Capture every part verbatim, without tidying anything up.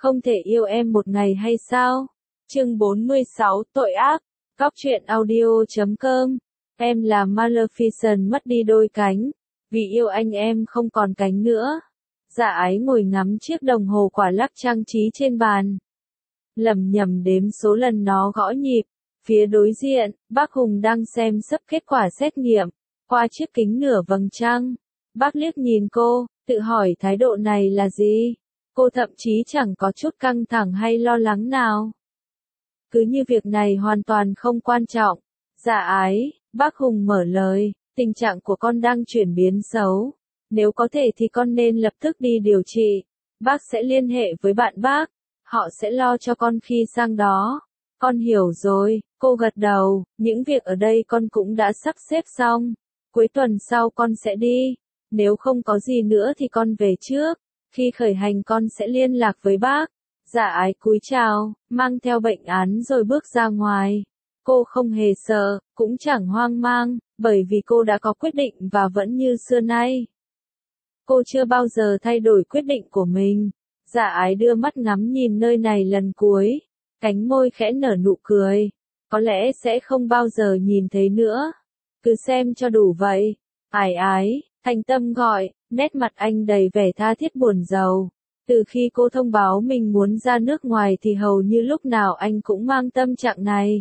Không thể yêu em một ngày hay sao? Chương bốn mươi sáu, tội ác. Cóc truyện audio chấm com. Em là Maleficent mất đi đôi cánh. Vì yêu anh em không còn cánh nữa. Dạ ái ngồi ngắm chiếc đồng hồ quả lắc trang trí trên bàn. Lẩm nhẩm đếm số lần nó gõ nhịp. Phía đối diện, bác Hùng đang xem sấp kết quả xét nghiệm. Qua chiếc kính nửa vầng trăng. Bác liếc nhìn cô, tự hỏi thái độ này là gì? Cô thậm chí chẳng có chút căng thẳng hay lo lắng nào. Cứ như việc này hoàn toàn không quan trọng. Dạ ái, bác Hùng mở lời, tình trạng của con đang chuyển biến xấu. Nếu có thể thì con nên lập tức đi điều trị. Bác sẽ liên hệ với bạn bác. Họ sẽ lo cho con khi sang đó. Con hiểu rồi, cô gật đầu, những việc ở đây con cũng đã sắp xếp xong. Cuối tuần sau con sẽ đi. Nếu không có gì nữa thì con về trước. Khi khởi hành con sẽ liên lạc với bác. Dạ ái cúi chào, mang theo bệnh án rồi bước ra ngoài. Cô không hề sợ, cũng chẳng hoang mang, bởi vì cô đã có quyết định và vẫn như xưa nay. Cô chưa bao giờ thay đổi quyết định của mình. Dạ ái đưa mắt ngắm nhìn nơi này lần cuối. Cánh môi khẽ nở nụ cười. Có lẽ sẽ không bao giờ nhìn thấy nữa. Cứ xem cho đủ vậy. Ái ái, Thành Tâm gọi, nét mặt anh đầy vẻ tha thiết buồn rầu. Từ khi cô thông báo mình muốn ra nước ngoài thì hầu như lúc nào anh cũng mang tâm trạng này.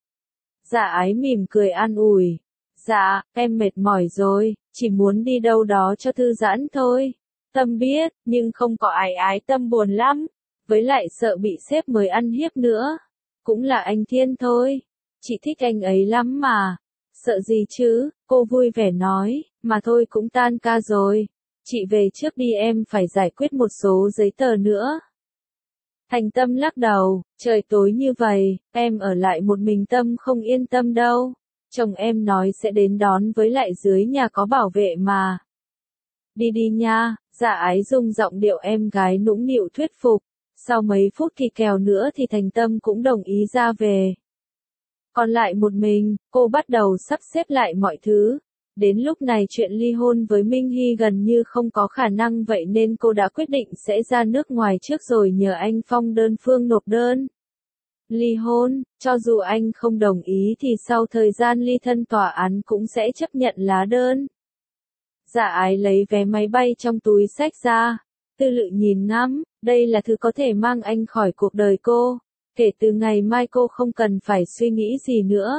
Dạ ái mỉm cười an ủi. Dạ, em mệt mỏi rồi, chỉ muốn đi đâu đó cho thư giãn thôi. Tâm biết, nhưng không có ái ái Tâm buồn lắm. Với lại sợ bị sếp mới ăn hiếp nữa. Cũng là anh Thiên thôi. Chị thích anh ấy lắm mà. Sợ gì chứ, cô vui vẻ nói, mà thôi cũng tan ca rồi. Chị về trước đi, em phải giải quyết một số giấy tờ nữa. Thành Tâm lắc đầu, trời tối như vậy, em ở lại một mình Tâm không yên tâm đâu. Chồng em nói sẽ đến đón, với lại dưới nhà có bảo vệ mà. Đi đi nha, dạ ái dùng giọng điệu em gái nũng nịu thuyết phục. Sau mấy phút kỳ kèo nữa thì Thành Tâm cũng đồng ý ra về. Còn lại một mình, cô bắt đầu sắp xếp lại mọi thứ. Đến lúc này chuyện ly hôn với Minh Hy gần như không có khả năng, vậy nên cô đã quyết định sẽ ra nước ngoài trước rồi nhờ anh Phong đơn phương nộp đơn ly hôn. Cho dù anh không đồng ý thì sau thời gian ly thân tòa án cũng sẽ chấp nhận lá đơn. Dạ ái lấy vé máy bay trong túi xách ra. Tư Lự nhìn ngắm, đây là thứ có thể mang anh khỏi cuộc đời cô. Kể từ ngày mai cô không cần phải suy nghĩ gì nữa.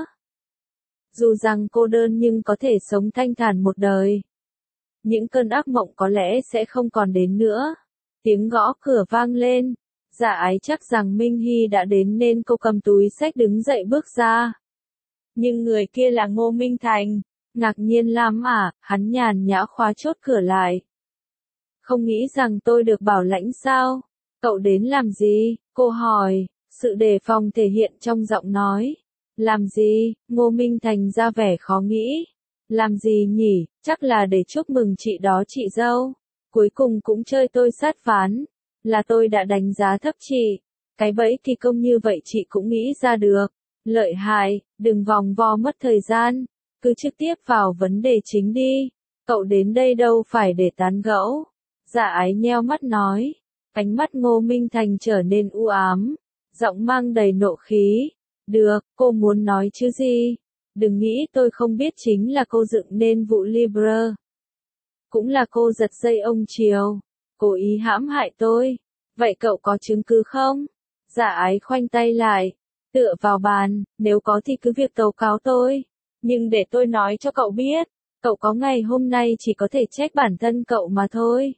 Dù rằng cô đơn nhưng có thể sống thanh thản một đời. Những cơn ác mộng có lẽ sẽ không còn đến nữa. Tiếng gõ cửa vang lên. Dạ ái chắc rằng Minh Hy đã đến nên cô cầm túi xách đứng dậy bước ra. Nhưng người kia là Ngô Minh Thành. Ngạc nhiên lắm à, hắn nhàn nhã khóa chốt cửa lại. Không nghĩ rằng tôi được bảo lãnh sao? Cậu đến làm gì? Cô hỏi, sự đề phòng thể hiện trong giọng nói. Làm gì? Ngô Minh Thành ra vẻ khó nghĩ. Làm gì nhỉ? Chắc là để chúc mừng chị đó chị dâu. Cuối cùng cũng chơi tôi sát ván. Là tôi đã đánh giá thấp chị. Cái bẫy kỳ công như vậy chị cũng nghĩ ra được. Lợi hại, đừng vòng vo mất thời gian. Cứ trực tiếp vào vấn đề chính đi. Cậu đến đây đâu phải để tán gẫu. Dạ ái nheo mắt nói. Ánh mắt Ngô Minh Thành trở nên u ám. Giọng mang đầy nộ khí. Được, cô muốn nói chứ gì? Đừng nghĩ tôi không biết chính là cô dựng nên vụ Libre. Cũng là cô giật dây ông Triều. Cố ý hãm hại tôi. Vậy cậu có chứng cứ không? Dạ ái khoanh tay lại. Tựa vào bàn, nếu có thì cứ việc tố cáo tôi. Nhưng để tôi nói cho cậu biết. Cậu có ngày hôm nay chỉ có thể trách bản thân cậu mà thôi.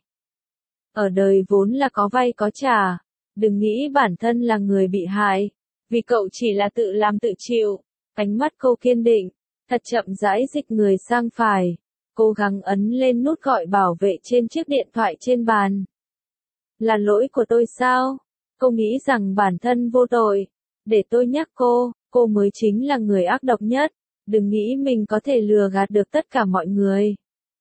Ở đời vốn là có vay có trả. Đừng nghĩ bản thân là người bị hại. Vì cậu chỉ là tự làm tự chịu. Ánh mắt cô kiên định. Thật chậm rãi dịch người sang phải. Cố gắng ấn lên nút gọi bảo vệ trên chiếc điện thoại trên bàn. Là lỗi của tôi sao? Cô nghĩ rằng bản thân vô tội. Để tôi nhắc cô, cô mới chính là người ác độc nhất. Đừng nghĩ mình có thể lừa gạt được tất cả mọi người.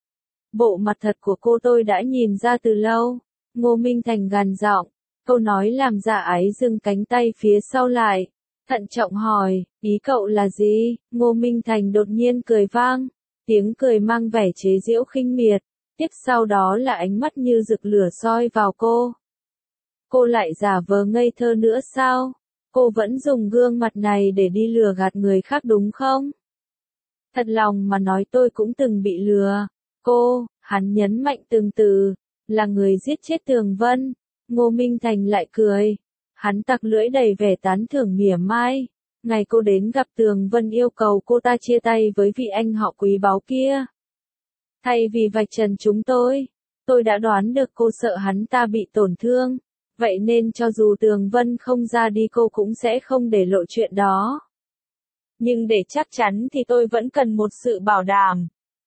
Bộ mặt thật của cô tôi đã nhìn ra từ lâu. Ngô Minh Thành gằn giọng. Câu nói làm dạ ái dừng cánh tay phía sau lại. Thận trọng hỏi, ý cậu là gì? Ngô Minh Thành đột nhiên cười vang. Tiếng cười mang vẻ chế giễu khinh miệt. Tiếp sau đó là ánh mắt như rực lửa soi vào cô. cô lại giả vờ ngây thơ nữa sao? Cô vẫn dùng gương mặt này để đi lừa gạt người khác đúng không? Thật lòng mà nói tôi cũng từng bị lừa. Cô, hắn nhấn mạnh từng từ, là người giết chết Tường Vân. Ngô Minh Thành lại cười. Hắn tặc lưỡi đầy vẻ tán thưởng mỉa mai. Ngày cô đến gặp Tường Vân yêu cầu cô ta chia tay với vị anh họ quý báu kia. Thay vì vạch trần chúng tôi, tôi đã đoán được cô sợ hắn ta bị tổn thương. Vậy nên cho dù Tường Vân không ra đi cô cũng sẽ không để lộ chuyện đó. Nhưng để chắc chắn thì tôi vẫn cần một sự bảo đảm.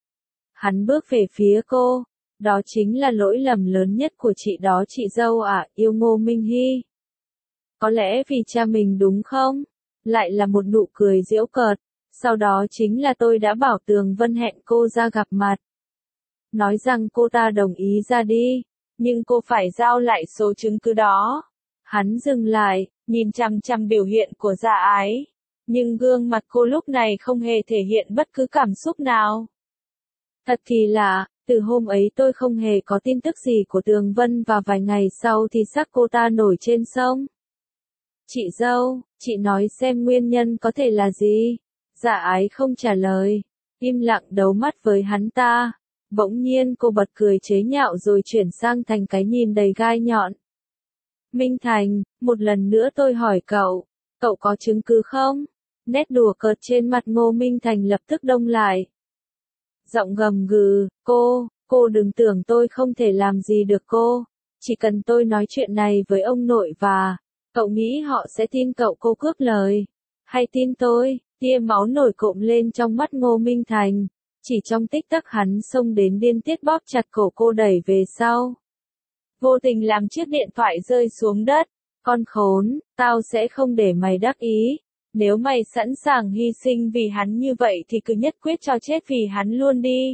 Hắn bước về phía cô. Đó chính là lỗi lầm lớn nhất của chị đó chị dâu ạ, yêu Ngô Minh Hy. Có lẽ vì cha mình đúng không? Lại là một nụ cười giễu cợt. Sau đó chính là tôi đã bảo Tường Vân hẹn cô ra gặp mặt. Nói rằng cô ta đồng ý ra đi. Nhưng cô phải giao lại số chứng cứ đó. Hắn dừng lại, nhìn chằm chằm biểu hiện của Dạ Ái. Nhưng gương mặt cô lúc này không hề thể hiện bất cứ cảm xúc nào. Thật kỳ lạ, từ hôm ấy tôi không hề có tin tức gì của Tường Vân và vài ngày sau thì xác cô ta nổi trên sông. Chị dâu, chị nói xem nguyên nhân có thể là gì? Dạ Ái không trả lời, im lặng đấu mắt với hắn ta. Bỗng nhiên cô bật cười chế nhạo rồi chuyển sang thành cái nhìn đầy gai nhọn. Minh Thành, một lần nữa tôi hỏi cậu, cậu có chứng cứ không? Nét đùa cợt trên mặt Ngô Minh Thành lập tức đông lại. Giọng gầm gừ, cô, cô đừng tưởng tôi không thể làm gì được cô. Chỉ cần tôi nói chuyện này với ông nội và, cậu nghĩ họ sẽ tin cậu cô cướp lời. Hay tin tôi, tia máu nổi cộm lên trong mắt Ngô Minh Thành. Chỉ trong tích tắc hắn xông đến điên tiết bóp chặt cổ cô đẩy về sau. Vô tình làm chiếc điện thoại rơi xuống đất. Con khốn, tao sẽ không để mày đắc ý. Nếu mày sẵn sàng hy sinh vì hắn như vậy thì cứ nhất quyết cho chết vì hắn luôn đi.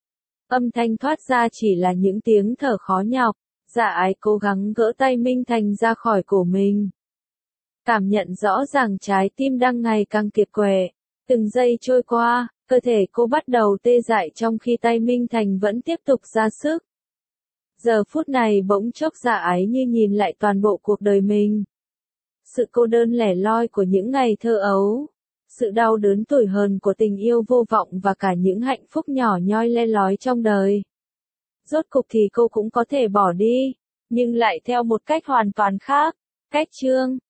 Âm thanh thoát ra chỉ là những tiếng thở khó nhọc. Dạ Ái cố gắng gỡ tay Minh Thành ra khỏi cổ mình. Cảm nhận rõ ràng trái tim đang ngày càng kiệt quệ. Từng giây trôi qua, cơ thể cô bắt đầu tê dại trong khi tay Minh Thành vẫn tiếp tục ra sức. Giờ phút này bỗng chốc Dạ Ái như nhìn lại toàn bộ cuộc đời mình. Sự cô đơn lẻ loi của những ngày thơ ấu. Sự đau đớn tủi hờn của tình yêu vô vọng và cả những hạnh phúc nhỏ nhoi le lói trong đời. Rốt cục thì cô cũng có thể bỏ đi, nhưng lại theo một cách hoàn toàn khác. Cách chương